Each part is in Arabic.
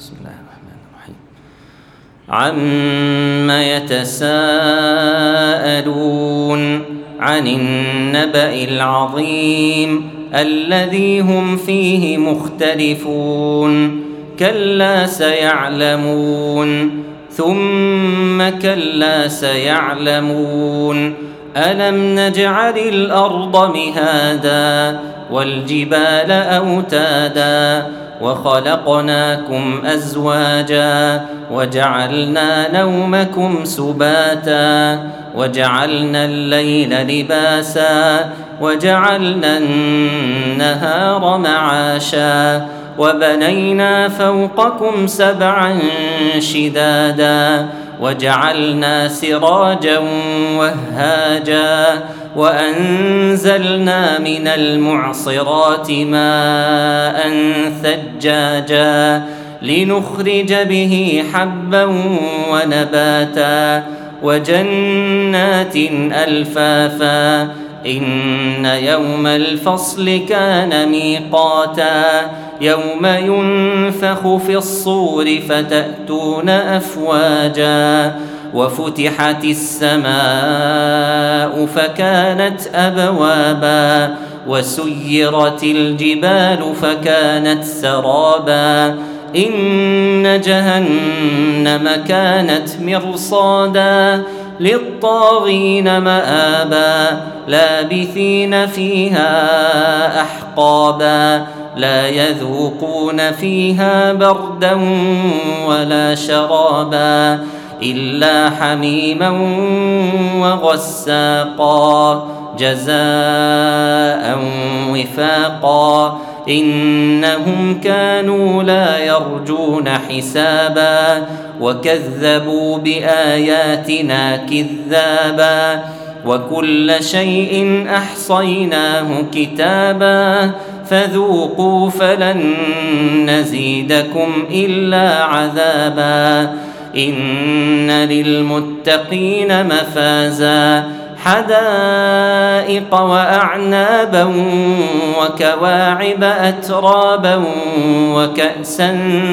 بسم الله الرحمن الرحيم. عم يتساءلون عن النبأ العظيم الذي هم فيه مختلفون كلا سيعلمون ثم كلا سيعلمون ألم نجعل الأرض مهادا والجبال أوتادا وخلقناكم أزواجا وجعلنا نومكم سباتا وجعلنا الليل لباسا وجعلنا النهار معاشا وبنينا فوقكم سبعا شدادا وجعلنا سراجا وهاجا وأنزلنا من المعصرات ماء ثجاجا لنخرج به حبا ونباتا وجنات ألفافا إن يوم الفصل كان ميقاتا يوم ينفخ في الصور فتأتون أفواجا وفتحت السماء فكانت أبوابا وسيرت الجبال فكانت سرابا إن جهنم كانت مرصادا للطاغين مآبا لابثين فيها أحقابا لا يذوقون فيها بردا ولا شرابا إلا حميما وغساقا جزاء وفاقا إنهم كانوا لا يرجون حسابا وكذبوا بآياتنا كذابا وكل شيء أحصيناه كتابا فذوقوا فلن نزيدكم إلا عذابا إن للمتقين مفازا حدائق وأعنابا وكواعب أترابا وكأسا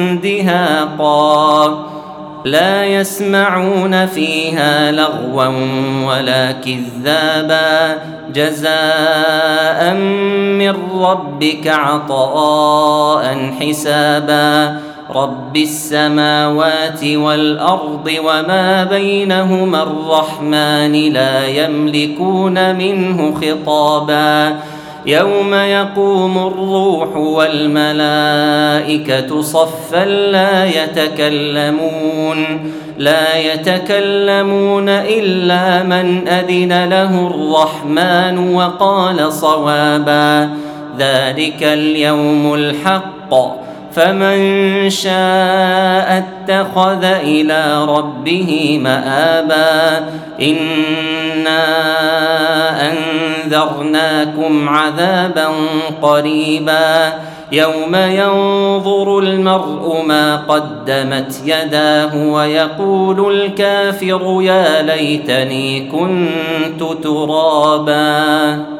دهاقا لا يسمعون فيها لغوا ولا كذابا جزاء من ربك عطاء حسابا رب السماوات والأرض وما بينهما الرحمن لا يملكون منه خطابا يوم يقوم الروح والملائكة صفا لا يتكلمون إلا من أذن له الرحمن وقال صوابا ذلك اليوم الحق فمن شاء اتخذ إلى ربه مآبا إنا أنذرناكم عذابا قريبا يوم ينظر المرء ما قدمت يداه ويقول الكافر يا ليتني كنت ترابا.